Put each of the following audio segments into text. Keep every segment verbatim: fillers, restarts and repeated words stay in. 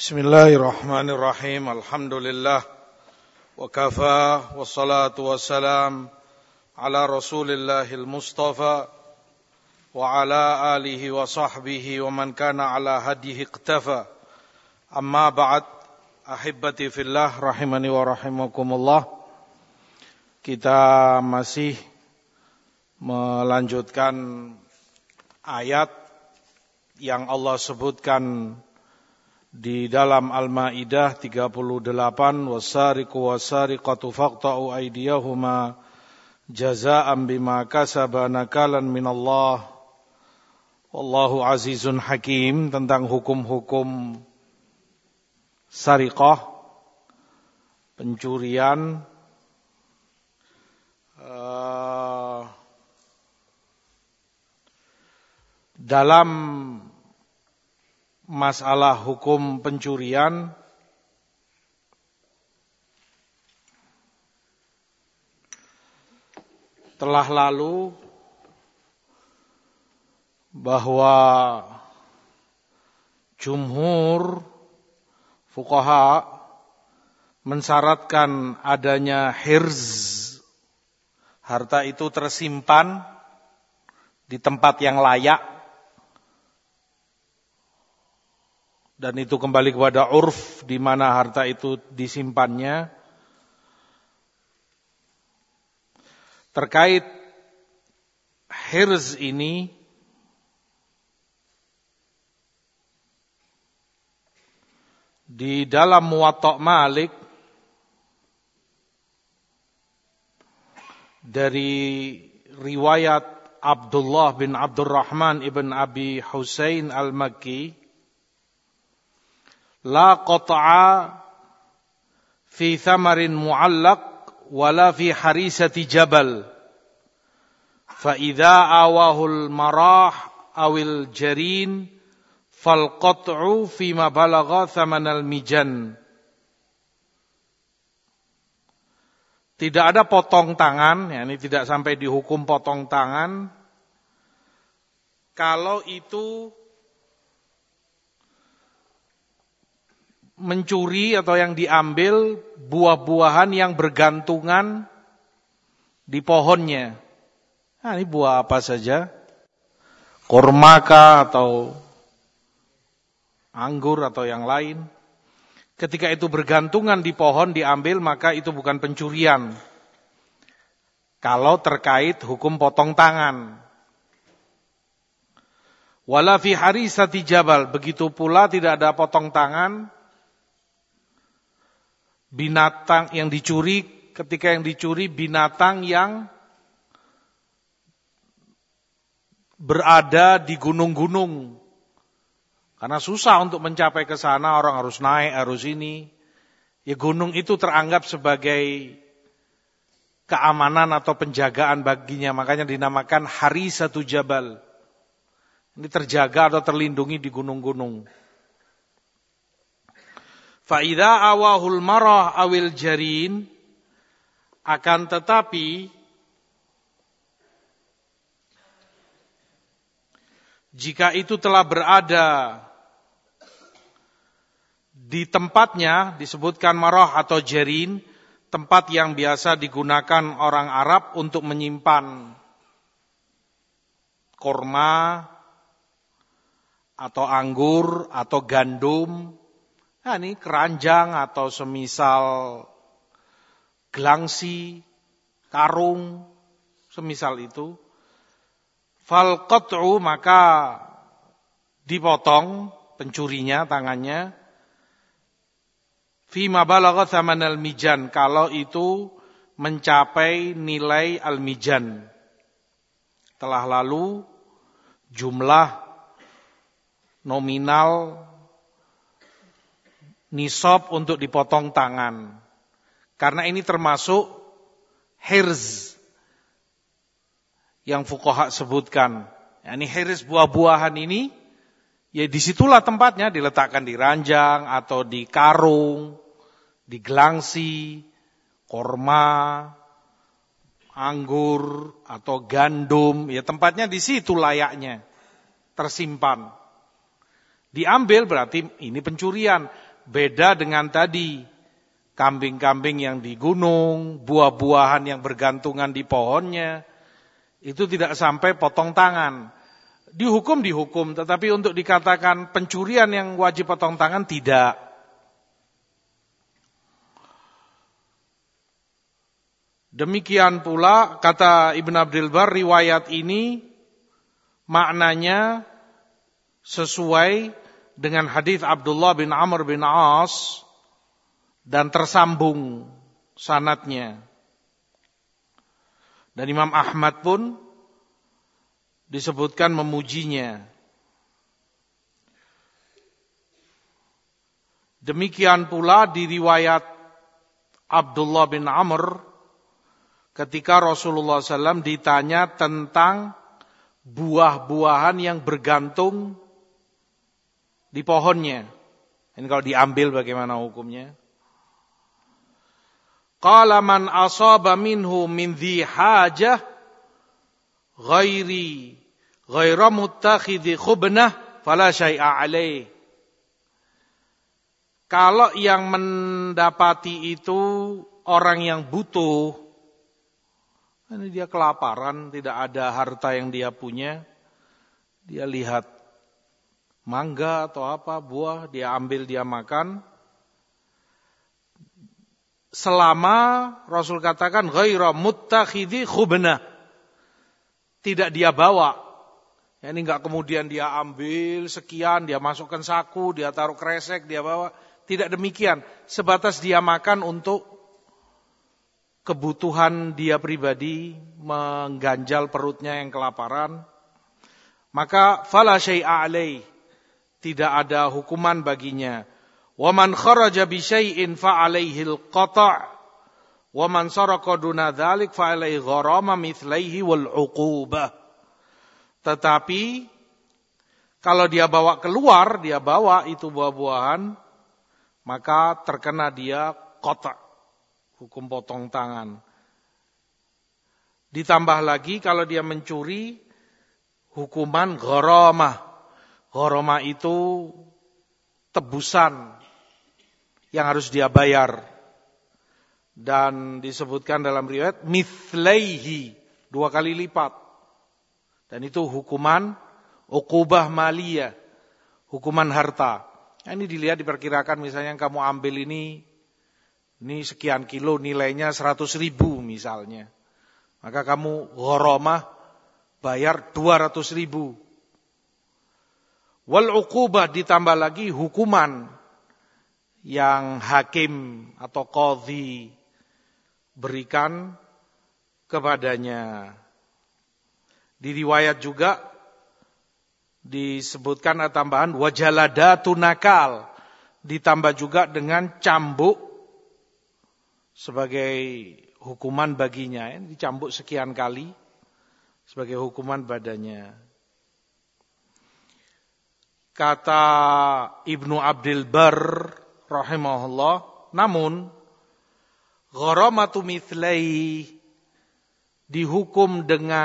Bismillahirrahmanirrahim. Alhamdulillah wa kafa wassalatu wassalam ala Rasulillahil Mustafa wa ala alihi wa sahbihi wa man kana ala hadihi iqtafa. Amma ba'd, ahibbati fillah rahimani wa rahimakumullah. Kita masih melanjutkan ayat yang Allah sebutkan di dalam Al-Maidah tiga puluh delapan, wasariqu wasariqatu faqta'u aydiyahuma jazaa'an bima kasaba nakalan minallah wallahu azizun hakim, tentang hukum-hukum sariqah, pencurian uh, dalam masalah hukum pencurian telah lalu bahwa jumhur fuqaha mensyaratkan adanya hirz, harta itu tersimpan di tempat yang layak, dan itu kembali kepada urf di mana harta itu disimpannya. Terkait hirz ini, di dalam Muwatta' Malik dari riwayat Abdullah bin Abdurrahman ibn Abi Husain al-Makki, la qata'a fi thamarin mu'allaq wala fi harisati jabal fa idza awahul marah awil jarin fal qat'u fi ma balagha thamanal mijan. Tidak ada potong tangan, ya, ini tidak sampai dihukum potong tangan kalau itu mencuri atau yang diambil buah-buahan yang bergantungan di pohonnya. Nah, ini buah apa saja, kurma kah atau anggur atau yang lain. Ketika itu bergantungan di pohon diambil, maka itu bukan pencurian kalau terkait hukum potong tangan. Wala fi harisati jabal, begitu pula tidak ada potong tangan binatang yang dicuri, ketika yang dicuri binatang yang berada di gunung-gunung. Karena susah untuk mencapai ke sana, orang harus naik, harus ini. Ya, gunung itu teranggap sebagai keamanan atau penjagaan baginya, makanya dinamakan harisatu jabal. Ini terjaga atau terlindungi di gunung-gunung. Fa'idha awahul marah awil jarin, akan tetapi jika itu telah berada di tempatnya, disebutkan marah atau jarin, tempat yang biasa digunakan orang Arab untuk menyimpan kurma atau anggur atau gandum. Nah, ini keranjang atau semisal gelangsi, karung, semisal itu. Fal qat'u, maka dipotong pencurinya tangannya. Fima balagha thamanal mijan, kalau itu mencapai nilai al-mijan. Telah lalu jumlah nominal nisab untuk dipotong tangan. Karena ini termasuk hirz yang fuqaha sebutkan. Ya, ini hirz buah-buahan ini, ya disitulah tempatnya, diletakkan di ranjang atau di karung, di gelangsi, korma, anggur atau gandum. Ya, tempatnya di situ layaknya tersimpan. Diambil berarti ini pencurian. Beda dengan tadi, kambing-kambing yang di gunung, buah-buahan yang bergantungan di pohonnya, itu tidak sampai potong tangan. Dihukum, dihukum, tetapi untuk dikatakan pencurian yang wajib potong tangan, tidak. Demikian pula, kata Ibn Abdul Bar, riwayat ini maknanya sesuai dengan hadis Abdullah bin Amr bin As dan tersambung sanadnya. Dan Imam Ahmad pun disebutkan memujinya. Demikian pula di riwayat Abdullah bin Amr ketika Rasulullah shallallahu alaihi wasallam ditanya tentang buah-buahan yang bergantung di pohonnya. Ini kalau diambil bagaimana hukumnya? Qala man asaba minhu min dhi hajah ghairi ghaira muttakhidhi khubnah fala syai'a alaih. Kalau yang mendapati itu orang yang butuh, ini dia kelaparan, tidak ada harta yang dia punya, dia lihat mangga atau apa, buah, dia ambil, dia makan. Selama Rasul katakan ghaira muttakhidhi khubnah, tidak dia bawa. Ya, ini enggak kemudian dia ambil sekian, dia masukkan saku, dia taruh kresek, dia bawa. Tidak demikian, sebatas dia makan untuk kebutuhan dia pribadi, mengganjal perutnya yang kelaparan, maka fala syai'a alaih, tidak ada hukuman baginya. Wa man kharaja bi syai'in fa alaihi al-qata' wa man saraqa duna dzalik fa alaihi gharama mithlaihi wal 'uqubah. Tetapi kalau dia bawa keluar, dia bawa itu buah-buahan, maka terkena dia qata', hukum potong tangan. Ditambah lagi kalau dia mencuri, hukuman gharamah. Gharamah itu tebusan yang harus dia bayar. Dan disebutkan dalam riwayat mithlaihi, dua kali lipat. Dan itu hukuman uqubah maliyah, hukuman harta. Nah, ini dilihat, diperkirakan misalnya yang kamu ambil ini Ini sekian kilo, nilainya seratus ribu misalnya. Maka kamu gharamah bayar dua ratus ribu. Wal uqubah, ditambah lagi hukuman yang hakim atau qadhi berikan kepadanya. Di riwayat juga disebutkan ada tambahan wajaladatu nakal, ditambah juga dengan cambuk sebagai hukuman baginya, ya, dicambuk sekian kali sebagai hukuman badannya. Kata Ibnu Abdul Bar rahimahullah, namun gharamatu mithlai dihukum dengan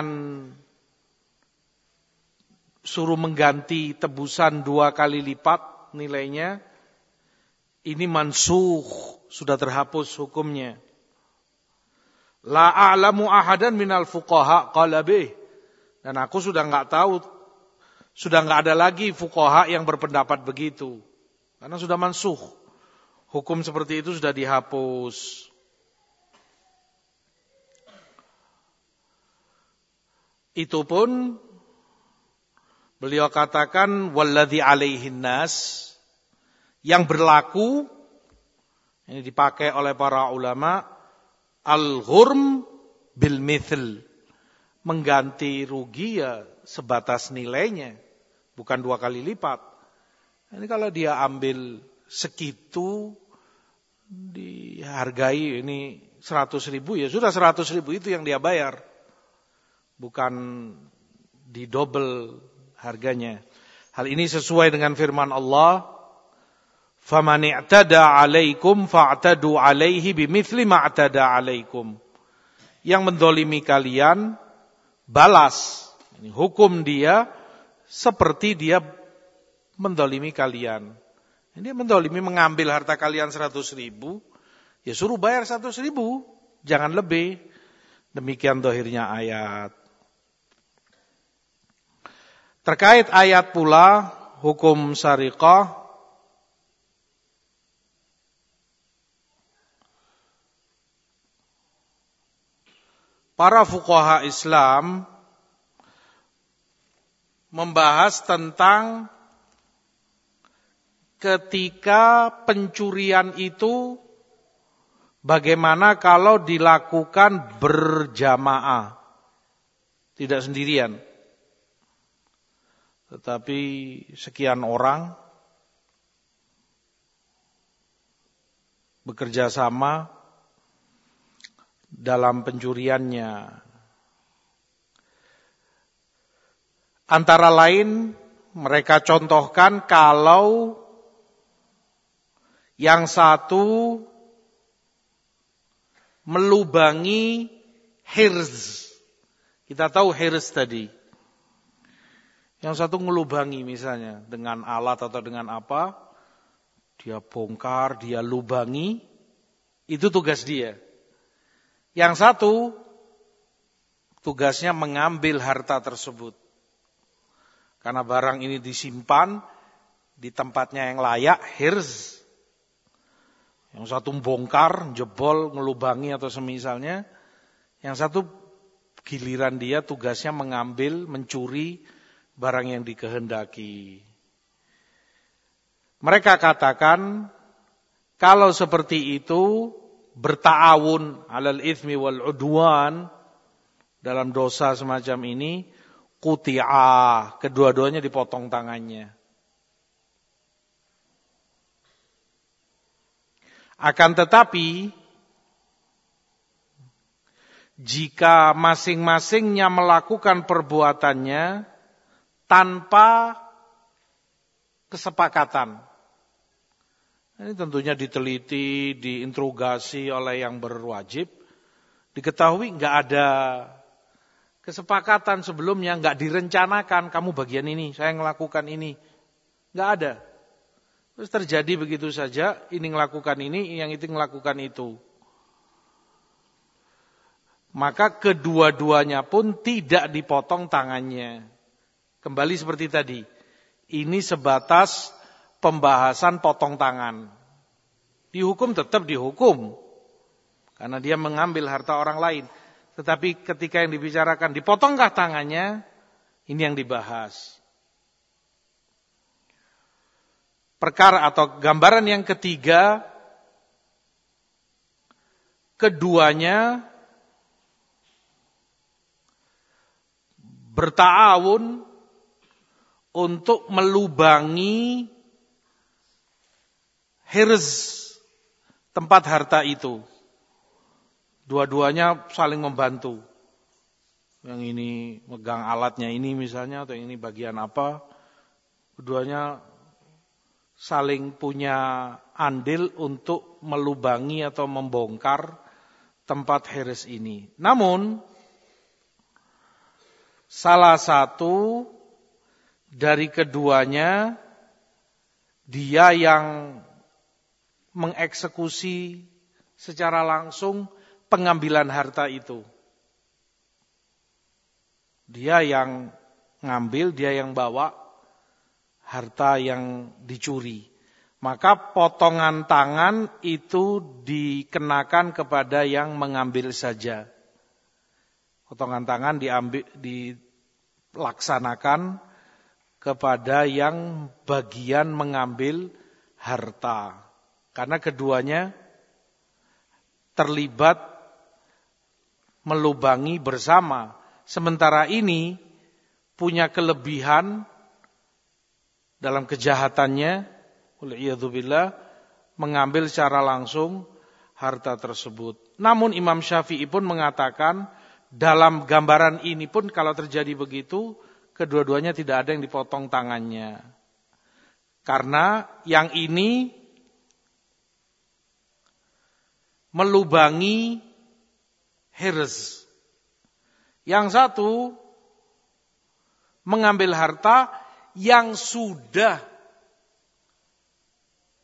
suruh mengganti tebusan dua kali lipat nilainya, ini mansukh, sudah terhapus hukumnya. La a'lamu ahadan minal fuqaha qala bih. Dan aku sudah enggak tahu, sudah enggak ada lagi fuqaha yang berpendapat begitu. Karena sudah mansukh. Hukum seperti itu sudah dihapus. Itu pun beliau katakan walladzi alaihin nas, yang berlaku, ini dipakai oleh para ulama, al-ghurm bil mithl, mengganti rugi ya sebatas nilainya, bukan dua kali lipat. Ini kalau dia ambil segitu, dihargai ini seratus ribu, ya sudah seratus ribu itu yang dia bayar, bukan didobel harganya. Hal ini sesuai dengan firman Allah, faman i'tada 'alaikum fa'tadu 'alaihi bimithli ma i'tada 'alaikum. Yang mendolimi kalian, balas. Ini hukum dia seperti dia mendolimi kalian. Dia mendolimi, mengambil harta kalian seratus ribu, ya suruh bayar seratus ribu, jangan lebih. Demikian dohirnya ayat. Terkait ayat pula, hukum sariqah, para fuqaha Islam membahas tentang ketika pencurian itu bagaimana kalau dilakukan berjamaah, tidak sendirian, tetapi sekian orang bekerja sama dalam pencuriannya. Antara lain mereka contohkan kalau yang satu melubangi hirz. Kita tahu hirz tadi. Yang satu melubangi misalnya dengan alat atau dengan apa, dia bongkar, dia lubangi, itu tugas dia. Yang satu tugasnya mengambil harta tersebut. Karena barang ini disimpan di tempatnya yang layak, hirz. Yang satu bongkar, jebol, ngelubangi atau semisalnya. Yang satu giliran dia tugasnya mengambil, mencuri barang yang dikehendaki. Mereka katakan, kalau seperti itu, berta'awun alal ithmi wal udwan, dalam dosa semacam ini, quti'ah, kedua-duanya dipotong tangannya. Akan tetapi, jika masing-masingnya melakukan perbuatannya tanpa kesepakatan, ini tentunya diteliti, diinterogasi oleh yang berwajib, diketahui nggak ada kesepakatan sebelumnya, nggak direncanakan, kamu bagian ini, saya ngelakukan ini, nggak ada. Terus terjadi begitu saja, ini ngelakukan ini, yang itu ngelakukan itu. Maka kedua-duanya pun tidak dipotong tangannya. Kembali seperti tadi, ini sebatas pembahasan potong tangan. Dihukum tetap dihukum, karena dia mengambil harta orang lain. Tetapi ketika yang dibicarakan, dipotongkah tangannya, ini yang dibahas. Perkara atau gambaran yang ketiga, keduanya berta'awun untuk melubangi hirz, tempat harta itu. Dua-duanya saling membantu. Yang ini megang alatnya ini misalnya, atau yang ini bagian apa. Keduanya saling punya andil untuk melubangi atau membongkar tempat hirz ini. Namun, salah satu dari keduanya, dia yang mengeksekusi secara langsung pengambilan harta itu. Dia yang ngambil, dia yang bawa harta yang dicuri. Maka potongan tangan itu dikenakan kepada yang mengambil saja. Potongan tangan diambil, dilaksanakan kepada yang bagian mengambil harta. Karena keduanya terlibat melubangi bersama. Sementara ini punya kelebihan dalam kejahatannya, wal'iyadzubillah, mengambil secara langsung harta tersebut. Namun Imam Syafi'i pun mengatakan, dalam gambaran ini pun kalau terjadi begitu, kedua-duanya tidak ada yang dipotong tangannya. Karena yang ini melubangi hirz. Yang satu mengambil harta yang sudah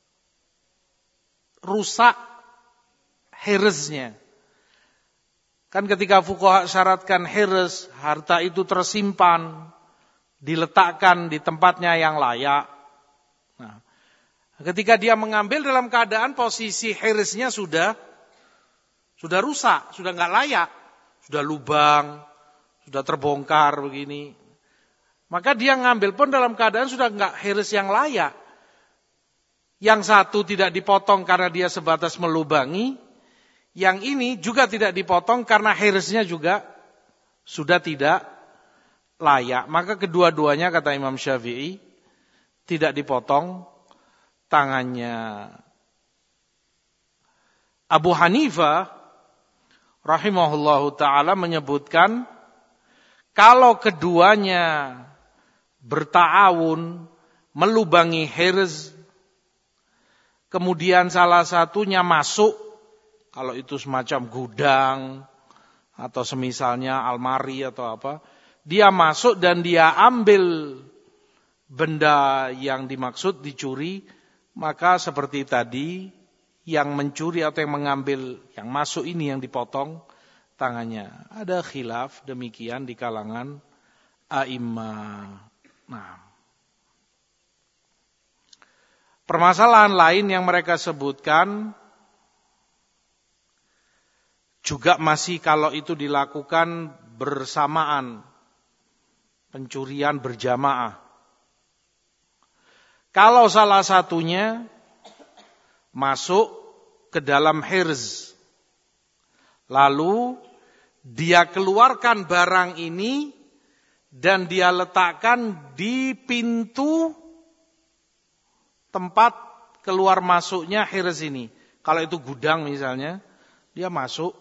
rusak hirznya. Kan ketika fuqaha syaratkan hirz, harta itu tersimpan, diletakkan di tempatnya yang layak. Nah, ketika dia mengambil dalam keadaan posisi hirznya sudah sudah rusak, sudah nggak layak, sudah lubang, sudah terbongkar begini. Maka dia ngambil pun dalam keadaan sudah nggak hirz yang layak. Yang satu tidak dipotong karena dia sebatas melubangi. Yang ini juga tidak dipotong karena hirznya juga sudah tidak layak. Maka kedua-duanya kata Imam Syafi'i tidak dipotong tangannya. Abu Hanifah rahimahullahu ta'ala menyebutkan kalau keduanya berta'awun melubangi hirz, kemudian salah satunya masuk, kalau itu semacam gudang atau semisalnya almari atau apa, dia masuk dan dia ambil benda yang dimaksud dicuri, maka seperti tadi yang mencuri atau yang mengambil yang masuk ini yang dipotong tangannya. Ada khilaf demikian di kalangan a'immah. Nah, permasalahan lain yang mereka sebutkan juga masih kalau itu dilakukan bersamaan, pencurian berjamaah. Kalau salah satunya masuk ke dalam hirz, lalu dia keluarkan barang ini dan dia letakkan di pintu tempat keluar masuknya hirz ini. Kalau itu gudang misalnya, dia masuk,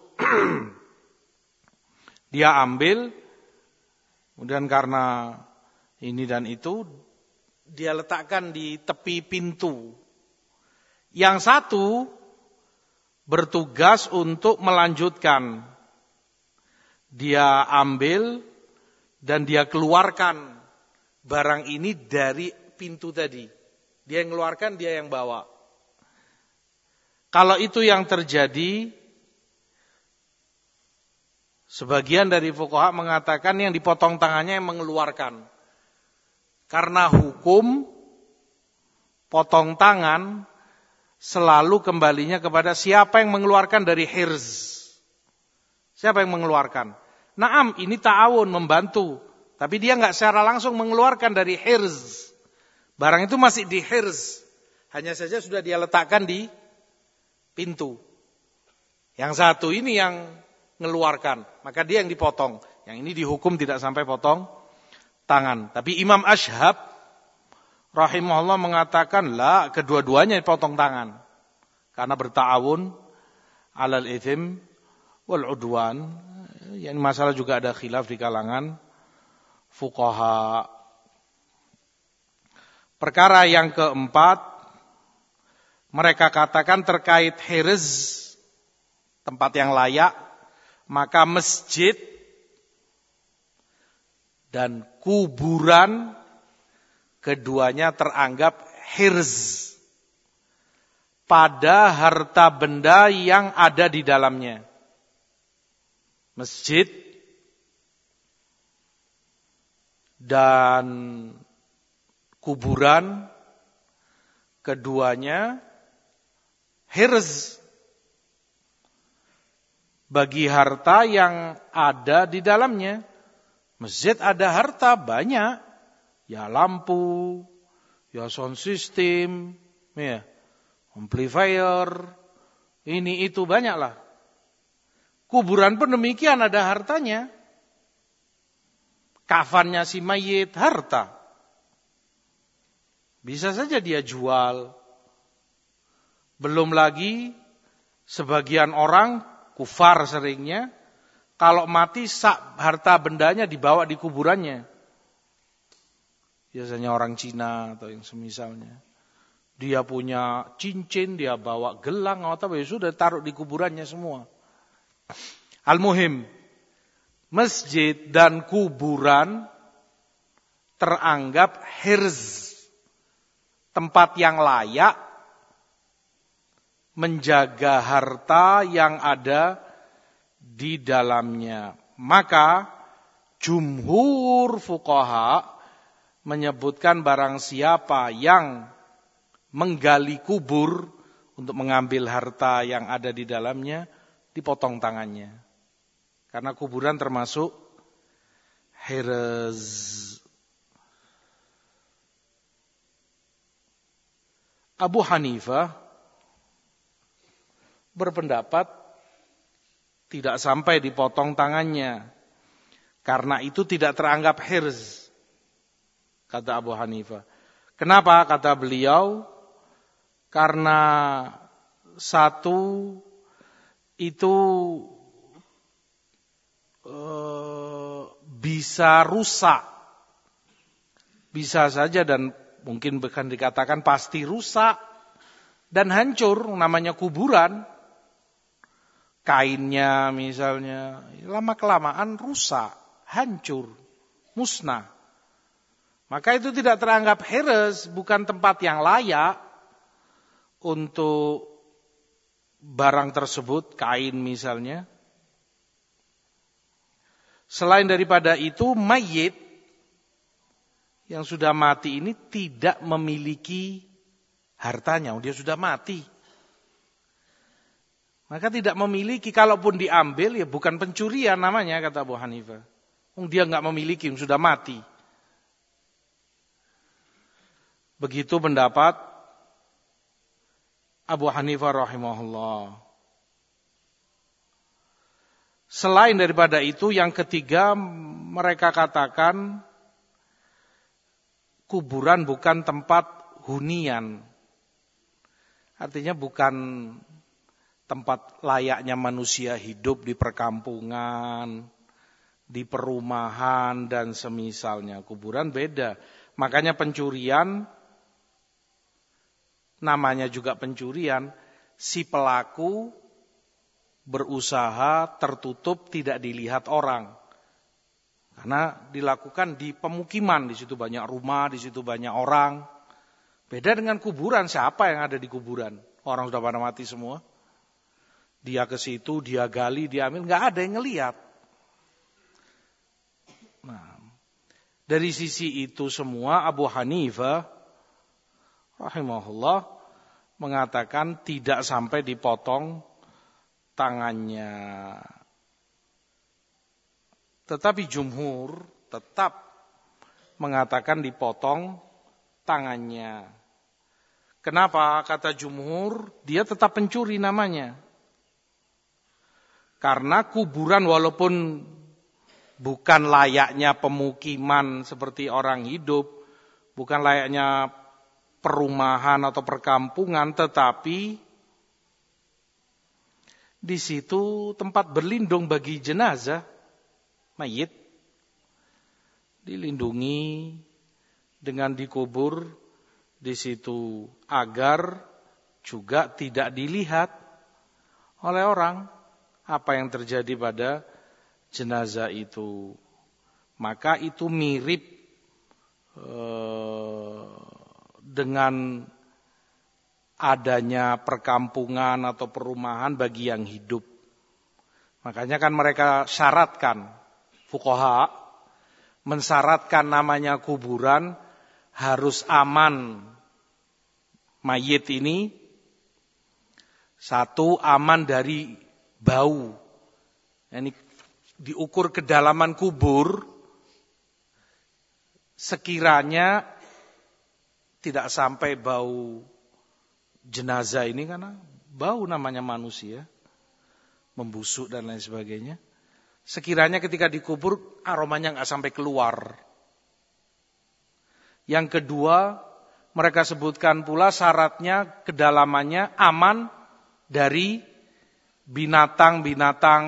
dia ambil, kemudian karena ini dan itu, dia letakkan di tepi pintu. Yang satu bertugas untuk melanjutkan. Dia ambil dan dia keluarkan barang ini dari pintu tadi. Dia yang keluarkan, dia yang bawa. Kalau itu yang terjadi, sebagian dari fuqaha mengatakan yang dipotong tangannya yang mengeluarkan. Karena hukum potong tangan selalu kembalinya kepada siapa yang mengeluarkan dari hirz. Siapa yang mengeluarkan? Naam, ini ta'awun, membantu. Tapi dia enggak secara langsung mengeluarkan dari hirz. Barang itu masih di hirz. Hanya saja sudah dia letakkan di pintu. Yang satu ini yang mengeluarkan. Maka dia yang dipotong. Yang ini dihukum tidak sampai potong tangan. Tapi Imam Ashhab rahimahullah mengatakan, la, kedua-duanya dipotong tangan. Karena berta'awun alal ithim wal udwan. Yang masalah juga ada khilaf di kalangan fuqaha. Perkara yang keempat, mereka katakan terkait hirz, tempat yang layak, maka masjid dan kuburan keduanya teranggap hirz pada harta benda yang ada di dalamnya. Masjid dan kuburan keduanya hirz bagi harta yang ada di dalamnya. Masjid ada harta banyak, ya lampu, ya sound system, ya amplifier, ini itu banyaklah. Kuburan pun demikian, ada hartanya. Kafannya si mayit, harta. Bisa saja dia jual. Belum lagi sebagian orang, kufar seringnya, kalau mati sak harta bendanya dibawa di kuburannya. Biasanya orang Cina atau yang semisalnya. Dia punya cincin, dia bawa gelang, atau ya sudah taruh di kuburannya semua. Al-muhim, masjid dan kuburan teranggap hirz, tempat yang layak, menjaga harta yang ada di dalamnya. Maka jumhur fuqaha menyebutkan barang siapa yang menggali kubur untuk mengambil harta yang ada di dalamnya, dipotong tangannya. Karena kuburan termasuk hirz. Abu Hanifah berpendapat tidak sampai dipotong tangannya. Karena itu tidak teranggap hirz. Kata Abu Hanifah. Kenapa? Kata beliau, karena satu itu e, bisa rusak. Bisa saja dan mungkin bahkan dikatakan pasti rusak dan hancur, namanya kuburan. Kainnya misalnya, lama-kelamaan rusak, hancur, musnah. Maka itu tidak teranggap hirz, bukan tempat yang layak untuk barang tersebut, kain misalnya. Selain daripada itu, mayit yang sudah mati ini tidak memiliki hartanya, dia sudah mati. Maka tidak memiliki, kalaupun diambil ya bukan pencurian namanya, kata Abu Hanifah. Dia enggak memiliki, sudah mati. Begitu pendapat Abu Hanifah rahimahullah. Selain daripada itu, yang ketiga mereka katakan kuburan bukan tempat hunian. Artinya bukan tempat layaknya manusia hidup di perkampungan, di perumahan dan semisalnya. Kuburan beda. Makanya pencurian, namanya juga pencurian, si pelaku berusaha tertutup tidak dilihat orang. Karena dilakukan di pemukiman, di situ banyak rumah, di situ banyak orang. Beda dengan kuburan, siapa yang ada di kuburan? Orang sudah pada mati semua. Dia ke situ, dia gali, dia ambil, nggak ada yang ngelihat. Nah, dari sisi itu semua Abu Hanifah rahimahullah mengatakan tidak sampai dipotong tangannya. Tetapi jumhur tetap mengatakan dipotong tangannya. Kenapa? Kata jumhur, dia tetap pencuri namanya. Karena kuburan walaupun bukan layaknya pemukiman seperti orang hidup, bukan layaknya perumahan atau perkampungan, tetapi di situ tempat berlindung bagi jenazah, mayit, dilindungi dengan dikubur di situ agar juga tidak dilihat oleh orang apa yang terjadi pada jenazah itu. Maka itu mirip eh, dengan adanya perkampungan atau perumahan bagi yang hidup. Makanya kan mereka syaratkan, fuqaha mensyaratkan namanya kuburan harus aman. Mayit ini satu, aman dari bau. Ini diukur kedalaman kubur sekiranya tidak sampai bau jenazah ini, karena bau namanya manusia, membusuk dan lain sebagainya. Sekiranya ketika dikubur aromanya nggak sampai keluar. Yang kedua, mereka sebutkan pula syaratnya kedalamannya aman dari binatang-binatang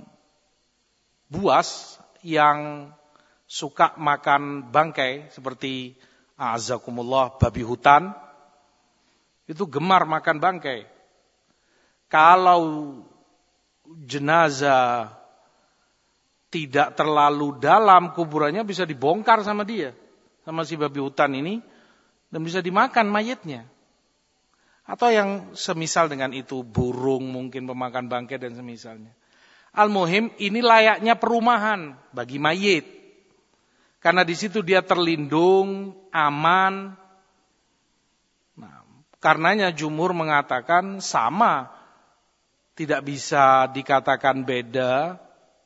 buas yang suka makan bangkai seperti a'azakumullah babi hutan. Itu gemar makan bangkai. Kalau jenazah tidak terlalu dalam kuburannya bisa dibongkar sama dia, sama si babi hutan ini, dan bisa dimakan mayitnya. Atau yang semisal dengan itu, burung mungkin pemakan bangkai dan semisalnya. Al-muhim, ini layaknya perumahan bagi mayit. Karena di situ dia terlindung, aman. Nah, karenanya jumhur mengatakan sama, tidak bisa dikatakan beda,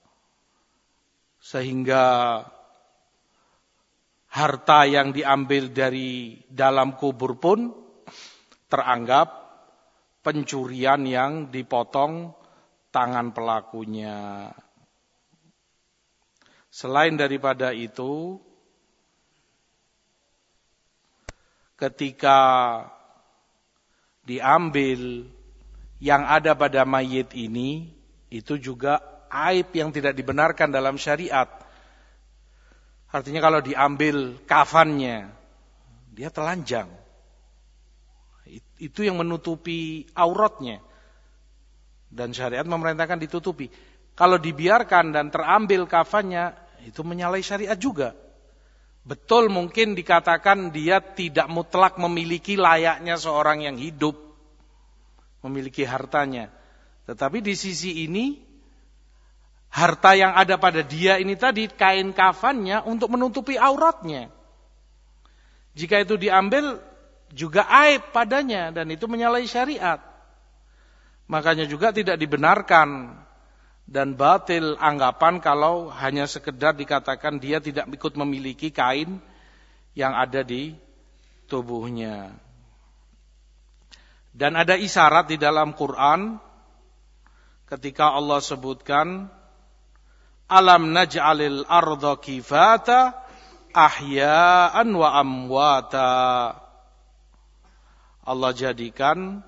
sehingga harta yang diambil dari dalam kubur pun teranggap pencurian yang dipotong tangan pelakunya. Selain daripada itu, ketika diambil yang ada pada mayit ini, itu juga aib yang tidak dibenarkan dalam syariat. Artinya kalau diambil kafannya, dia telanjang. Itu yang menutupi auratnya. Dan syariat memerintahkan ditutupi. Kalau dibiarkan dan terambil kafannya, itu menyalahi syariat juga. Betul mungkin dikatakan dia tidak mutlak memiliki layaknya seorang yang hidup, memiliki hartanya. Tetapi di sisi ini, harta yang ada pada dia ini tadi, kain kafannya untuk menutupi auratnya. Jika itu diambil, juga aib padanya, dan itu menyalahi syariat. Makanya juga tidak dibenarkan dan batil anggapan kalau hanya sekedar dikatakan dia tidak ikut memiliki kain yang ada di tubuhnya. Dan ada isyarat di dalam Quran ketika Allah sebutkan alam naj'alil arda kifata ahya'an wa amwata. Allah jadikan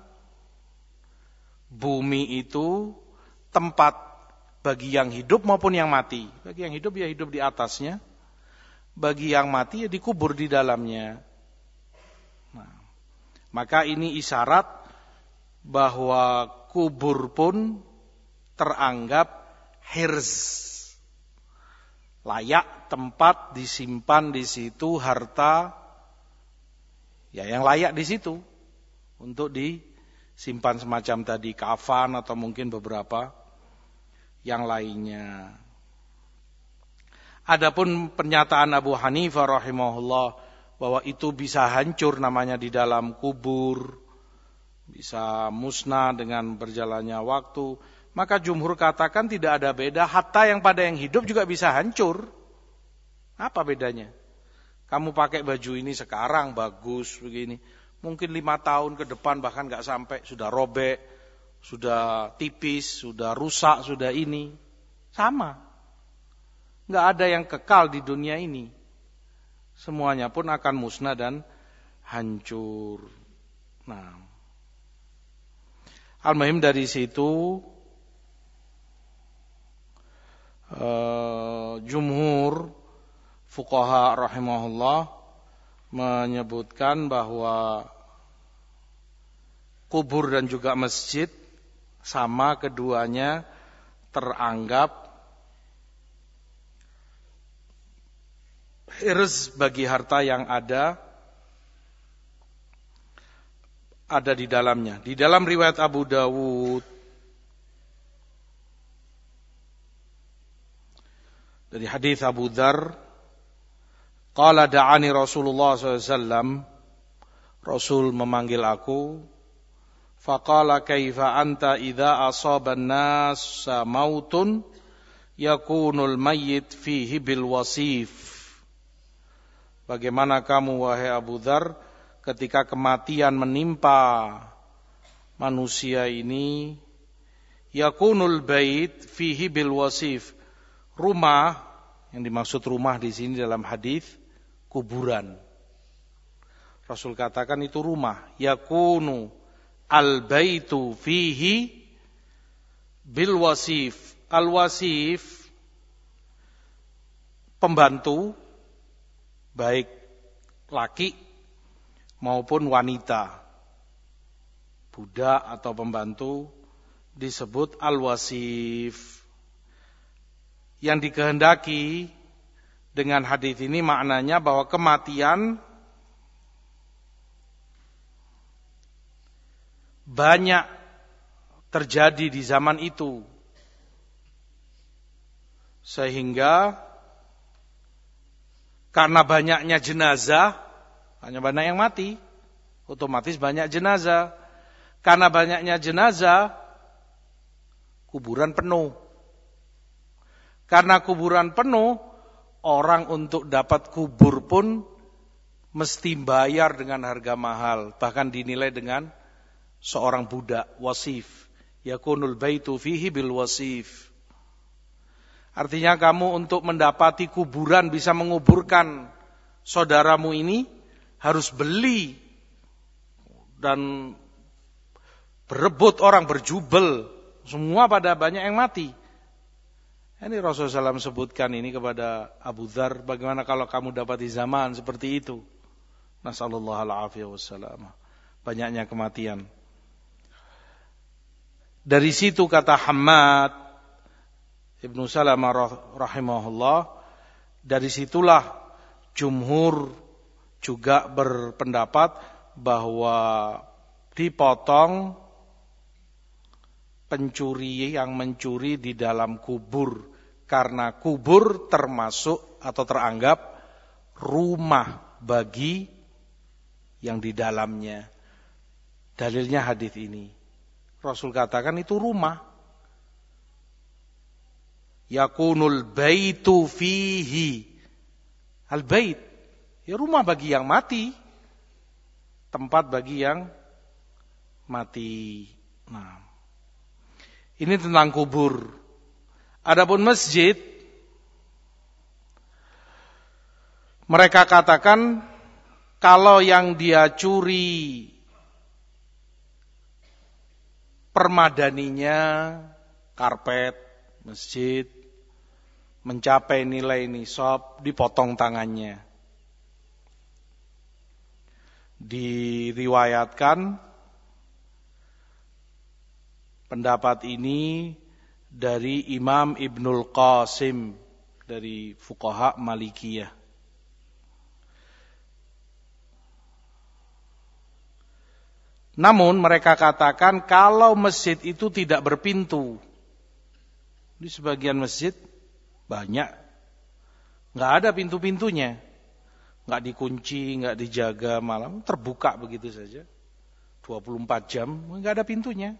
bumi itu tempat bagi yang hidup maupun yang mati. Bagi yang hidup ya hidup di atasnya, bagi yang mati ya dikubur di dalamnya. Nah, maka ini isyarat bahwa kubur pun teranggap hirz, layak tempat disimpan di situ harta ya yang layak di situ untuk disimpan semacam tadi kafan atau mungkin beberapa yang lainnya. Adapun pernyataan Abu Hanifah rahimahullah bahwa itu bisa hancur namanya di dalam kubur, bisa musnah dengan berjalannya waktu, maka jumhur katakan tidak ada beda, hatta yang pada yang hidup juga bisa hancur. Apa bedanya? Kamu pakai baju ini sekarang bagus begini, mungkin lima tahun ke depan bahkan gak sampai, sudah robek, sudah tipis, sudah rusak, sudah ini. Sama. Gak ada yang kekal di dunia ini. Semuanya pun akan musnah dan hancur. Nah, al-muhim dari situ uh, jumhur fuqaha rahimahullah menyebutkan bahwa kubur dan juga masjid sama, keduanya teranggap hirz bagi harta yang ada ada di dalamnya. Di dalam riwayat Abu Dawud dari hadis Abu Dzar, qala da'ani Rasulullah sallallahu alaihi wasallam, Rasul memanggil aku, faqala kaifa anta idza asaban nas mautun yakunul mayyit fihi bil wasif. Bagaimana kamu wahai Abu Dzar ketika kematian menimpa manusia ini, yakunul bait fihi bil wasif. Rumah, yang dimaksud rumah di sini dalam hadis kuburan. Rasul katakan itu rumah. Yakunu al-baitu fihi bil wasif. Al-wasif pembantu, baik laki maupun wanita, budak atau pembantu, disebut al-wasif. Yang dikehendaki dengan hadis ini maknanya bahwa kematian banyak terjadi di zaman itu. Sehingga karena banyaknya jenazah, hanya banyak yang mati, otomatis banyak jenazah. Karena banyaknya jenazah, kuburan penuh. Karena kuburan penuh, orang untuk dapat kubur pun mesti bayar dengan harga mahal, bahkan dinilai dengan seorang budak, wasif. Yakunul baitu fihi bil wasif. Artinya kamu untuk mendapati kuburan bisa menguburkan saudaramu ini harus beli dan berebut orang, berjubel. Semua pada banyak yang mati. Ini Rasulullah shallallahu alaihi wasallam sebutkan ini kepada Abu Dzar, bagaimana kalau kamu dapat di zaman seperti itu. Nasallallahu alaihi wasallam. Banyaknya kematian. Dari situ kata Hammad Ibnu Salamah rahimahullah, dari situlah jumhur juga berpendapat bahwa dipotong pencuri yang mencuri di dalam kubur, karena kubur termasuk atau teranggap rumah bagi yang di dalamnya. Dalilnya hadis ini. Rasul katakan itu rumah. Yakunul baitu fihi. Al-bait, ya rumah bagi yang mati, tempat bagi yang mati. Nah, ini tentang kubur. Adapun masjid, mereka katakan kalau yang dia curi permadaninya, karpet masjid, mencapai nilai nisab, dipotong tangannya. Diriwayatkan pendapat ini dari Imam Ibnul Qasim, dari fuqaha Malikiyah. Namun mereka katakan kalau masjid itu tidak berpintu, di sebagian masjid banyak nggak ada pintu-pintunya, nggak dikunci, nggak dijaga, malam terbuka begitu saja, dua puluh empat jam nggak ada pintunya.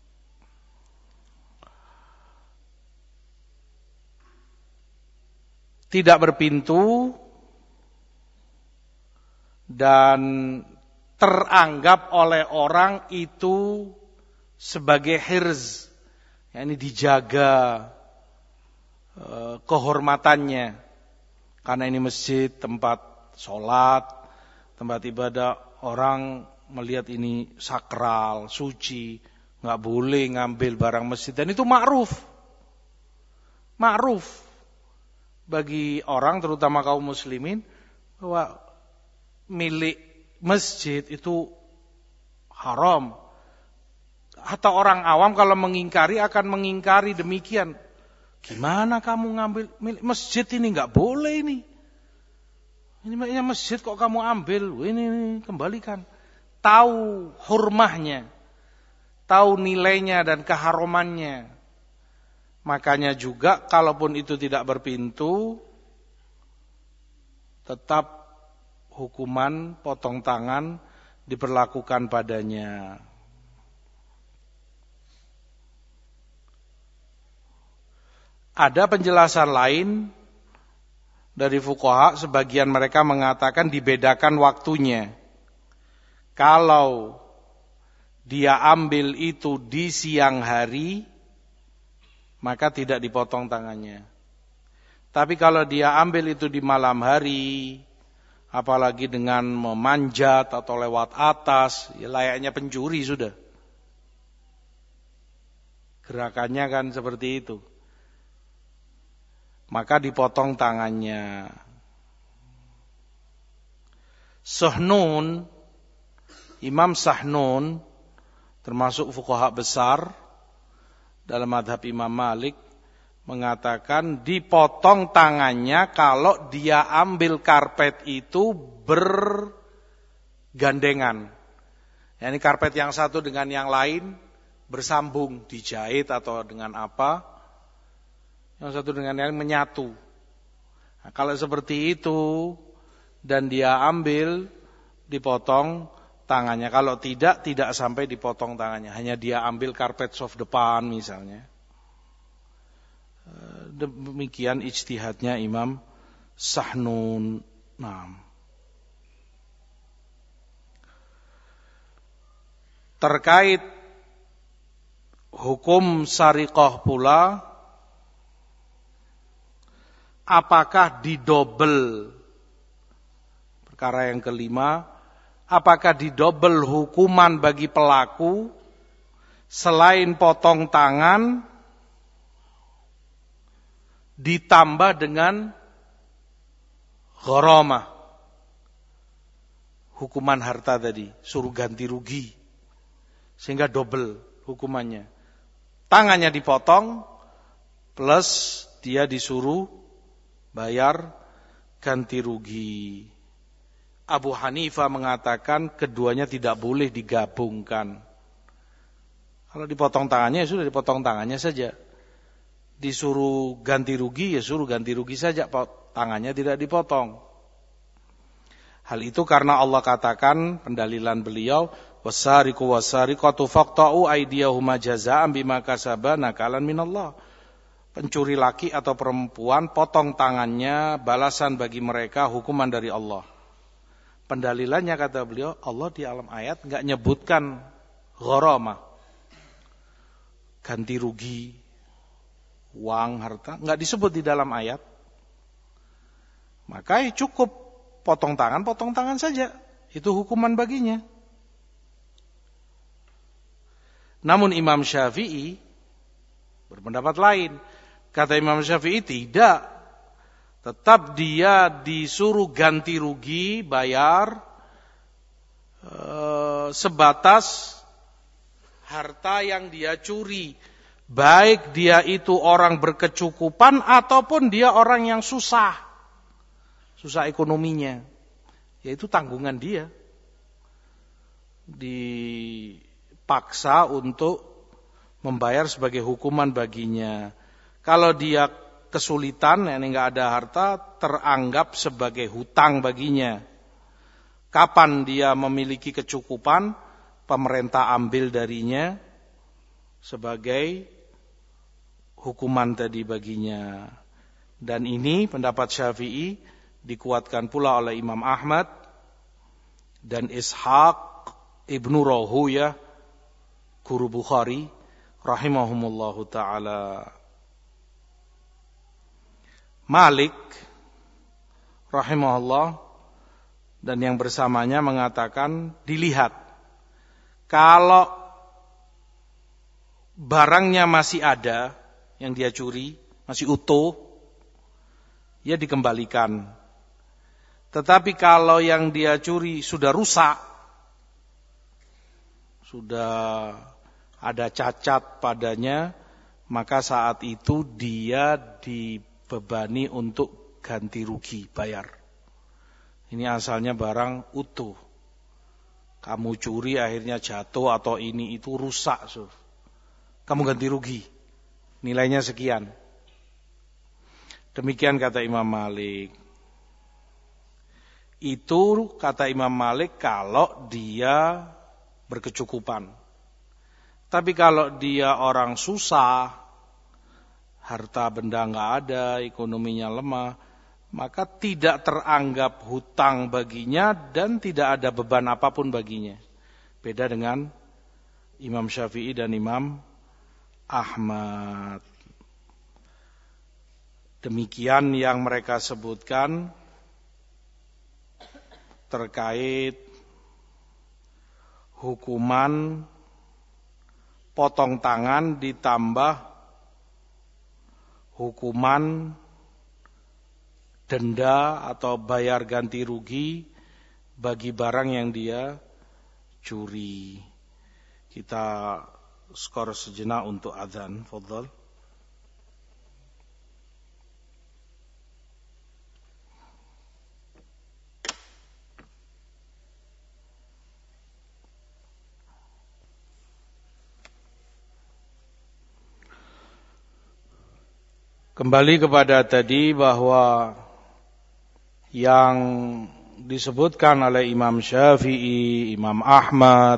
Tidak berpintu dan teranggap oleh orang itu sebagai hirz, yakni dijaga eh, kehormatannya, karena ini masjid, tempat sholat, tempat ibadah, orang melihat ini sakral, suci, nggak boleh ngambil barang masjid, dan itu ma'ruf, ma'ruf bagi orang, terutama kaum muslimin, bahwa milik masjid itu haram. Atau orang awam kalau mengingkari akan mengingkari demikian. Gimana kamu ngambil milik masjid ini, nggak boleh ini. Ini miliknya masjid kok kamu ambil, ini, ini kembalikan. Tahu hurmahnya, tahu nilainya dan keharumannya. Makanya juga kalaupun itu tidak berpintu, tetap hukuman potong tangan diberlakukan padanya. Ada penjelasan lain dari fuqaha, sebagian mereka mengatakan dibedakan waktunya. Kalau dia ambil itu di siang hari, maka tidak dipotong tangannya. Tapi kalau dia ambil itu di malam hari, apalagi dengan memanjat atau lewat atas, ya layaknya pencuri sudah. Gerakannya kan seperti itu. Maka dipotong tangannya. Sahnun, Imam Sahnun, termasuk fuqaha besar dalam madhab Imam Malik, mengatakan dipotong tangannya kalau dia ambil karpet itu bergandengan. Ya, ini karpet yang satu dengan yang lain bersambung, dijahit atau dengan apa, yang satu dengan yang lain menyatu. Nah, kalau seperti itu dan dia ambil, dipotong tangannya. Kalau tidak, tidak sampai dipotong tangannya. Hanya dia ambil karpet soft depan misalnya. Demikian ijtihadnya Imam Sahnun. Nah. Terkait hukum sariqah pula, apakah didobel? Perkara yang kelima, apakah didobel hukuman bagi pelaku selain potong tangan ditambah dengan gharamah, hukuman harta tadi, suruh ganti rugi, sehingga dobel hukumannya. Tangannya dipotong plus dia disuruh bayar ganti rugi. Abu Hanifah mengatakan keduanya tidak boleh digabungkan. Kalau dipotong tangannya ya sudah dipotong tangannya saja. Disuruh ganti rugi ya suruh ganti rugi saja, tangannya tidak dipotong. Hal itu karena Allah katakan, pendalilan beliau, wasariqu wasariqatu faqta'u aydiyahuma jazaa'an bima kasaba nakalan minallah. Pencuri laki atau perempuan potong tangannya balasan bagi mereka hukuman dari Allah. Pendalilannya kata beliau, Allah di alam ayat enggak nyebutkan gharamah, ganti rugi, uang, harta, enggak disebut di dalam ayat. Maka ya cukup potong tangan, potong tangan saja. Itu hukuman baginya. Namun Imam Syafi'i berpendapat lain. Kata Imam Syafi'i tidak. Tetap dia disuruh ganti rugi, bayar eh, sebatas harta yang dia curi. Baik dia itu orang berkecukupan ataupun dia orang yang susah. Susah ekonominya. Yaitu tanggungan dia. Dipaksa untuk membayar sebagai hukuman baginya. Kalau dia kesulitan, ini enggak ada harta, teranggap sebagai hutang baginya. Kapan dia memiliki kecukupan, pemerintah ambil darinya sebagai hukuman tadi baginya. Dan ini pendapat Syafi'i dikuatkan pula oleh Imam Ahmad dan Ishaq ibnu Rahuyah, guru Bukhari, rahimahumullahu ta'ala. Malik rahimahullah dan yang bersamanya mengatakan dilihat kalau barangnya masih ada yang dia curi, masih utuh, ya dikembalikan. Tetapi kalau yang dia curi sudah rusak, sudah ada cacat padanya, maka saat itu dia dibebani untuk ganti rugi, bayar. Ini asalnya barang utuh. Kamu curi akhirnya jatuh atau ini itu rusak. So. Kamu ganti rugi. Nilainya sekian. Demikian kata Imam Malik. Itu kata Imam Malik kalau dia berkecukupan. Tapi kalau dia orang susah, harta benda enggak ada, ekonominya lemah, maka tidak teranggap hutang baginya dan tidak ada beban apapun baginya. Beda dengan Imam Syafi'i dan Imam Ahmad. Demikian yang mereka sebutkan terkait hukuman potong tangan ditambah hukuman denda atau bayar ganti rugi bagi barang yang dia curi. Kita skor sejenak untuk azan, fadhal. Kembali kepada tadi bahwa yang disebutkan oleh Imam Syafi'i, Imam Ahmad,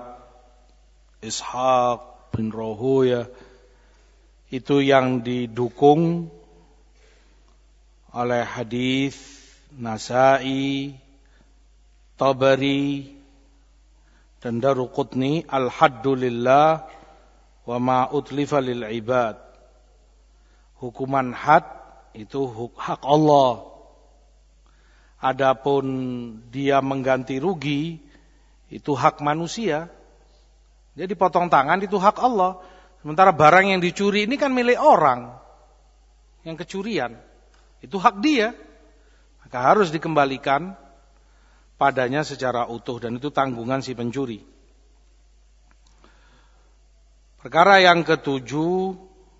Ishaq bin Rahuya, itu yang didukung oleh hadis Nasa'i, Tabari, dan Daruqutni, al-haddu lillah wa ma utlifa lil ibad. Hukuman had itu hak Allah. Adapun dia mengganti rugi itu hak manusia. Dia dipotong tangan itu hak Allah. Sementara barang yang dicuri ini kan milik orang yang kecurian. Itu hak dia. Maka harus dikembalikan padanya secara utuh, dan itu tanggungan si pencuri. Perkara yang ketujuh,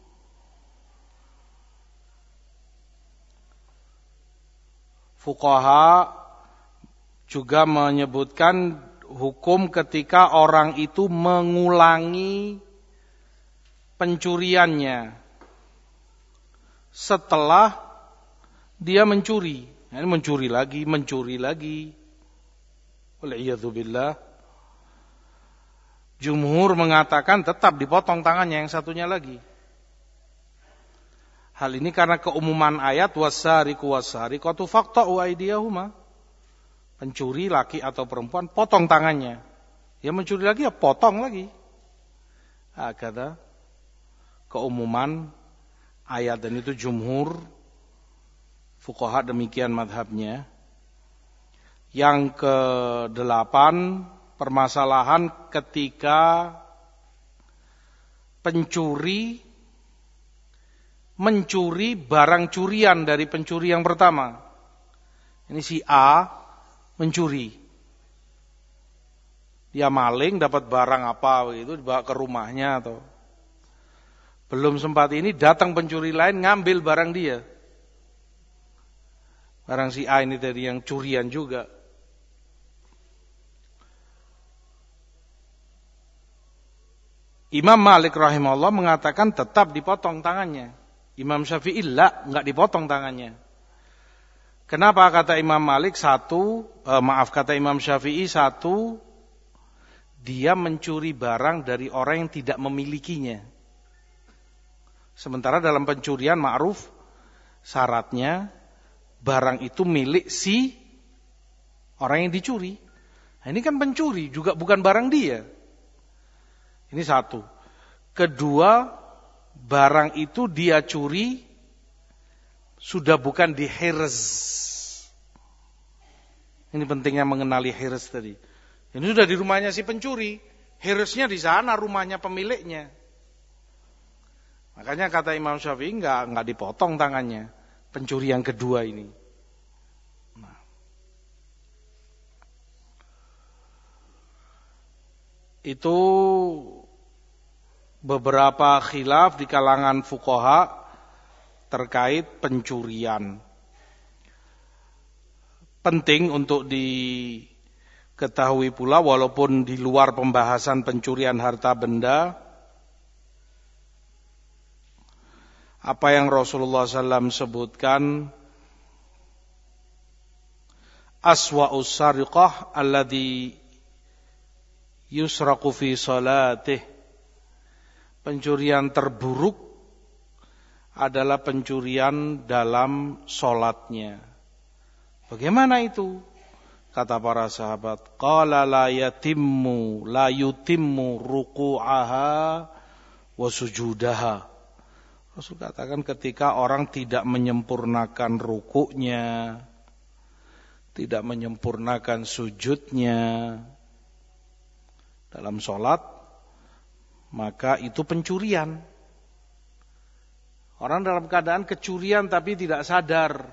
fuqaha juga menyebutkan hukum ketika orang itu mengulangi pencuriannya setelah dia mencuri. Ini mencuri lagi, mencuri lagi. Wal'iyadzubillah. Jumhur mengatakan tetap dipotong tangannya yang satunya lagi. Hal ini karena keumuman ayat wasariqu wasariqatu faqta'u aydiyahuma. Pencuri laki atau perempuan potong tangannya. Ya mencuri lagi ya potong lagi. Hakadha keumuman ayat, dan itu jumhur fuqaha demikian madhabnya. Yang kedelapan, permasalahan ketika pencuri mencuri barang curian dari pencuri yang pertama. Ini si A mencuri. Dia maling, dapat barang apa itu dibawa ke rumahnya, atau belum sempat ini datang pencuri lain ngambil barang dia. Barang si A ini tadi yang curian juga. Imam Malik rahimahullah mengatakan tetap dipotong tangannya. Imam Syafi'i lah, enggak dipotong tangannya. Kenapa kata Imam Malik? Satu, eh, maaf kata Imam Syafi'i, satu, dia mencuri barang dari orang yang tidak memilikinya. Sementara dalam pencurian ma'ruf syaratnya barang itu milik si orang yang dicuri. Nah, ini kan pencuri, juga bukan barang dia. Ini satu. Kedua, barang itu dia curi sudah bukan di hirz. Ini pentingnya mengenali hirz tadi. Ini sudah di rumahnya si pencuri. Hirznya di sana, rumahnya pemiliknya. Makanya kata Imam Syafi'i enggak, enggak dipotong tangannya. Pencuri yang kedua ini. Nah. Itu beberapa khilaf di kalangan fuqaha terkait pencurian. Penting untuk diketahui pula, walaupun di luar pembahasan pencurian harta benda, apa yang Rasulullah sallallahu alaihi wasallam sebutkan, aswa'us sariqah alladhi yusraqu fi salatih. Pencurian terburuk adalah pencurian dalam solatnya. Bagaimana itu? Kata para sahabat, qala la yatimmu la yutimmu ruku'aha wa sujudaha. Rasul katakan ketika orang tidak menyempurnakan rukuknya, tidak menyempurnakan sujudnya dalam solat, maka itu pencurian. Orang dalam keadaan kecurian tapi tidak sadar.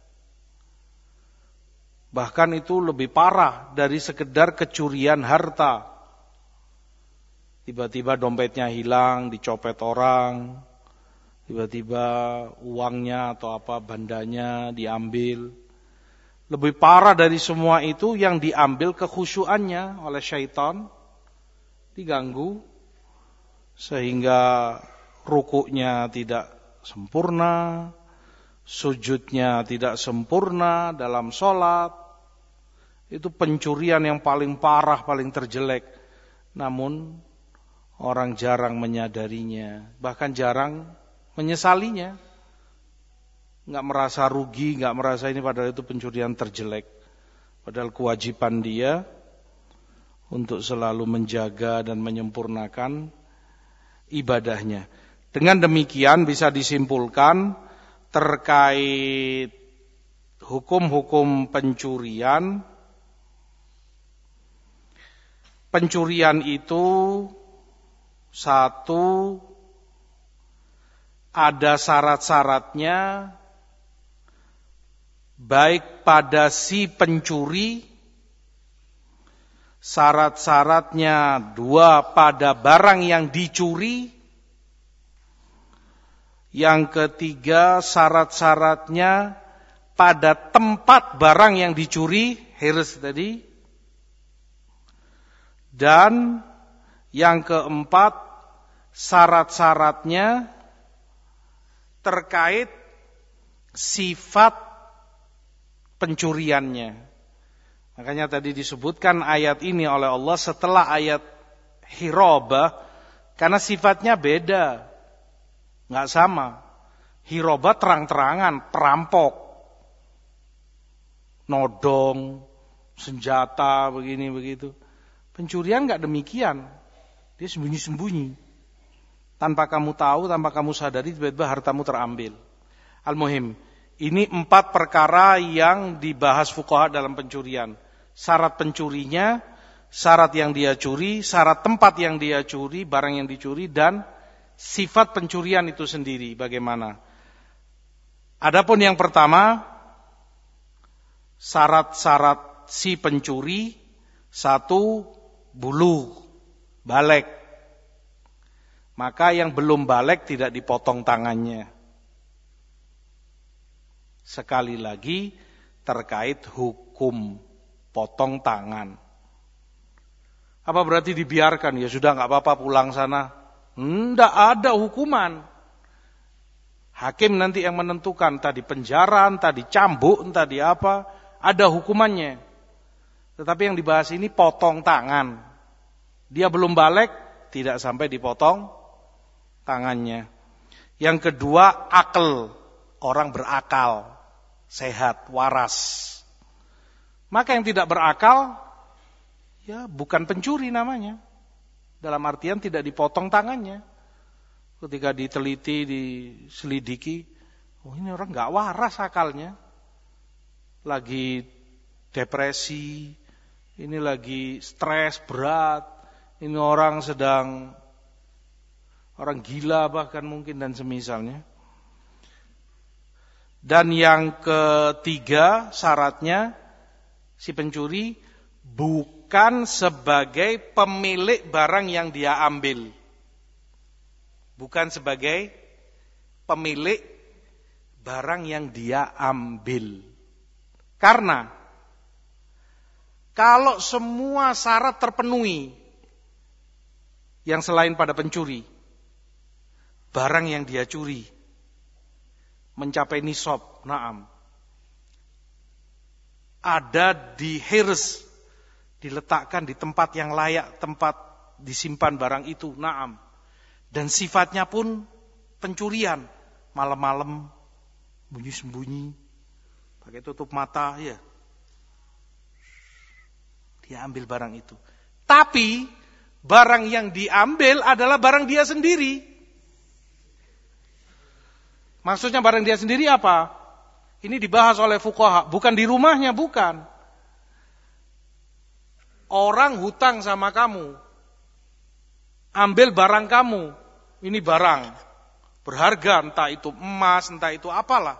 Bahkan itu lebih parah dari sekedar kecurian harta. Tiba-tiba dompetnya hilang, dicopet orang. Tiba-tiba uangnya atau apa bandanya diambil. Lebih parah dari semua itu yang diambil kekhusyuannya oleh syaitan. Diganggu. Sehingga rukuknya tidak sempurna, sujudnya tidak sempurna dalam sholat, itu pencurian yang paling parah, paling terjelek. Namun orang jarang menyadarinya, bahkan jarang menyesalinya. Nggak merasa rugi, nggak merasa ini, padahal itu pencurian terjelek. Padahal kewajiban dia untuk selalu menjaga dan menyempurnakan ibadahnya. Dengan demikian bisa disimpulkan terkait hukum-hukum pencurian. Pencurian itu satu, ada syarat-syaratnya, baik pada si pencuri, syarat-syaratnya dua pada barang yang dicuri, yang ketiga syarat-syaratnya pada tempat barang yang dicuri, hirs tadi, dan yang keempat syarat-syaratnya terkait sifat pencuriannya. Makanya tadi disebutkan ayat ini oleh Allah setelah ayat hirabah, karena sifatnya beda, nggak sama. Hirabah terang-terangan, perampok, nodong, senjata, begini begitu. Pencurian nggak demikian, dia sembunyi-sembunyi, tanpa kamu tahu, tanpa kamu sadari, tiba-tiba hartamu terambil. Al-Muhim, ini empat perkara yang dibahas fuqaha dalam pencurian. Syarat pencurinya, syarat yang dia curi, syarat tempat yang dia curi, barang yang dicuri, dan sifat pencurian itu sendiri bagaimana. Adapun yang pertama, syarat-syarat si pencuri, satu, bulu, balik. Maka yang belum balik tidak dipotong tangannya. Sekali lagi terkait hukum potong tangan. Apa berarti dibiarkan? Ya sudah, nggak apa-apa, pulang sana. Tidak ada hukuman. Hakim nanti yang menentukan, entah di penjara, entah dicambuk, entah di apa, ada hukumannya. Tetapi yang dibahas ini potong tangan. Dia belum balik, tidak sampai dipotong tangannya. Yang kedua, akal. Orang berakal, sehat, waras. Maka yang tidak berakal, ya bukan pencuri namanya. Dalam artian tidak dipotong tangannya. Ketika diteliti, diselidiki, oh ini orang nggak waras akalnya. Lagi depresi, ini lagi stres berat, ini orang sedang, orang gila bahkan mungkin dan semisalnya. Dan yang ketiga syaratnya, si pencuri bukan sebagai pemilik barang yang dia ambil. Bukan sebagai pemilik barang yang dia ambil. Karena kalau semua syarat terpenuhi, yang selain pada pencuri, barang yang dia curi mencapai nisab, naam, ada di hirs, diletakkan di tempat yang layak, tempat disimpan barang itu, naam, dan sifatnya pun pencurian, malam-malam, sembunyi-sembunyi, pakai tutup mata, ya, dia ambil barang itu. Tapi barang yang diambil adalah barang dia sendiri. Maksudnya barang dia sendiri apa? Ini dibahas oleh fuqaha, bukan di rumahnya, bukan. Orang hutang sama kamu, ambil barang kamu, ini barang berharga, entah itu emas, entah itu apalah.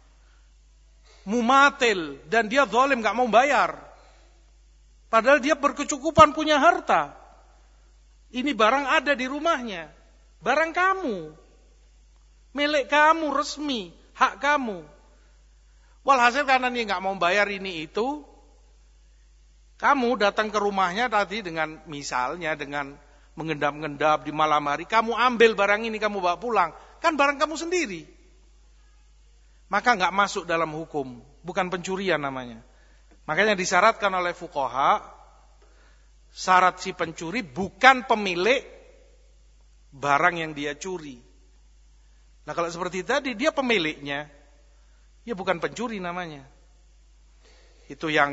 Mumatil, dan dia zalim, gak mau bayar. Padahal dia berkecukupan punya harta. Ini barang ada di rumahnya, barang kamu, milik kamu resmi, hak kamu. Walhasil karena dia nggak mau bayar ini itu, kamu datang ke rumahnya tadi dengan misalnya dengan mengendap-endap di malam hari, kamu ambil barang ini, kamu bawa pulang, kan barang kamu sendiri. maka nggak masuk dalam hukum, bukan pencurian namanya. Makanya disyaratkan oleh fuqaha, syarat si pencuri bukan pemilik barang yang dia curi. Nah kalau seperti tadi dia pemiliknya, ya bukan pencuri namanya. Itu yang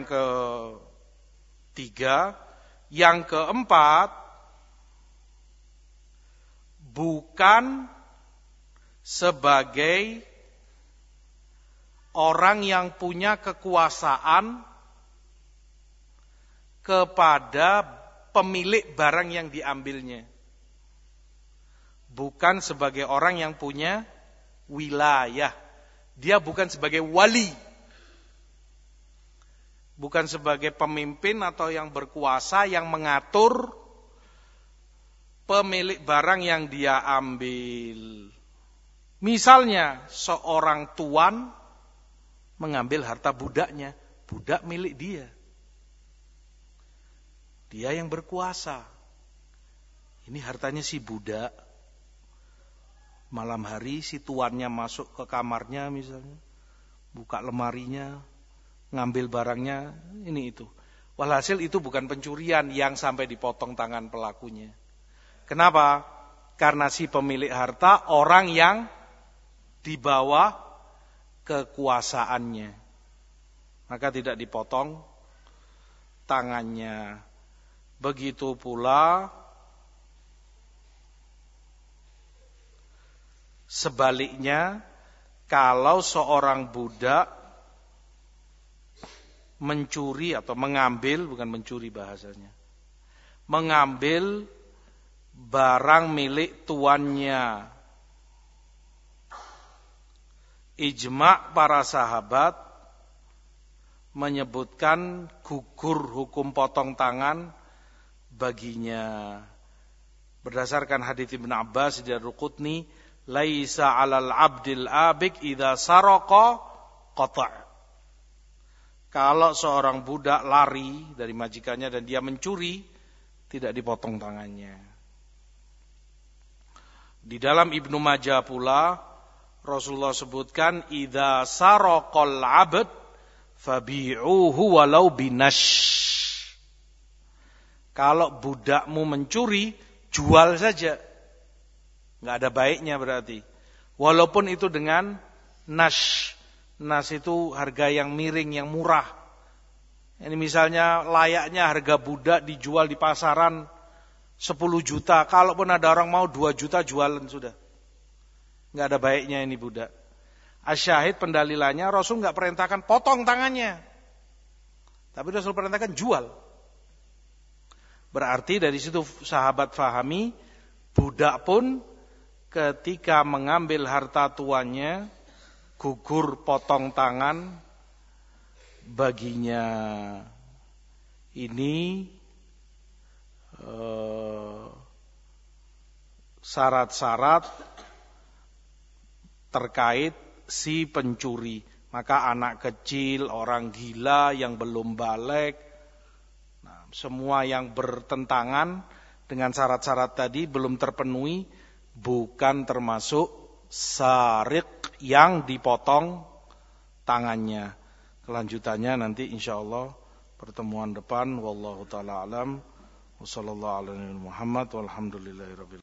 ketiga. Yang keempat, bukan sebagai orang yang punya kekuasaan kepada pemilik barang yang diambilnya. Bukan sebagai orang yang punya wilayah. Dia bukan sebagai wali. Bukan sebagai pemimpin atau yang berkuasa yang mengatur pemilik barang yang dia ambil. Misalnya seorang tuan mengambil harta budaknya, budak milik dia. Dia yang berkuasa. Ini hartanya si budak. Malam hari si tuannya masuk ke kamarnya misalnya, buka lemarinya, ngambil barangnya, ini itu. Walhasil itu bukan pencurian yang sampai dipotong tangan pelakunya. Kenapa? Karena si pemilik harta orang yang di bawah kekuasaannya. Maka tidak dipotong tangannya. Begitu pula sebaliknya, kalau seorang budak mencuri atau mengambil, bukan mencuri bahasanya, mengambil barang milik tuannya, ijma' para sahabat menyebutkan gugur hukum potong tangan baginya. Berdasarkan hadits Ibnu Abbas dari Ruqutni, laisa 'alal 'abdil abik idza saraqa qata'. Kalau seorang budak lari dari majikannya dan dia mencuri, tidak dipotong tangannya. Di dalam Ibnu Majah pula Rasulullah sebutkan, idza saraqal 'abd fabi'uhu walau binash. Kalau budakmu mencuri, jual saja. Enggak ada baiknya berarti. Walaupun itu dengan nash. Nas itu harga yang miring, yang murah. Ini misalnya layaknya harga budak dijual di pasaran sepuluh juta. Kalaupun ada orang mau dua juta, jualan sudah. Enggak ada baiknya ini budak. Asyahid pendalilannya, Rasul enggak perintahkan potong tangannya. Tapi Rasul perintahkan jual. Berarti dari situ sahabat fahami, budak pun ketika mengambil harta tuannya, gugur potong tangan baginya. Ini eh, syarat-syarat terkait si pencuri. Maka anak kecil, orang gila yang belum balik, nah, semua yang bertentangan dengan syarat-syarat tadi belum terpenuhi, bukan termasuk sariq yang dipotong tangannya. Kelanjutannya nanti insyaallah pertemuan depan. Wallahu taala alam. Wassallallahu ala Muhammad walhamdulillahirabbil